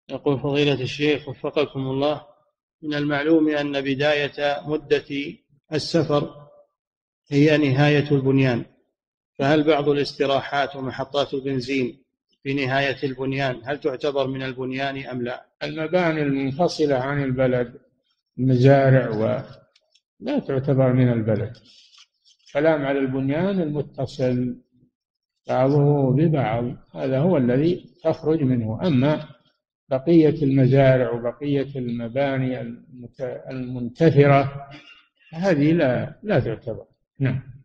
يقول فضيلة الشيخ وفقكم الله: من المعلوم أن بداية مدة السفر هي نهاية البنيان، فهل بعض الاستراحات ومحطات البنزين في نهاية البنيان هل تعتبر من البنيان أم لا؟ المباني المنفصلة عن البلد، المزارع لا تعتبر من البلد. كلام على البنيان المتصل بعضه ببعض، هذا هو الذي تخرج منه. أما بقية المزارع وبقية المباني المنتثرة هذه لا تعتبر. نعم.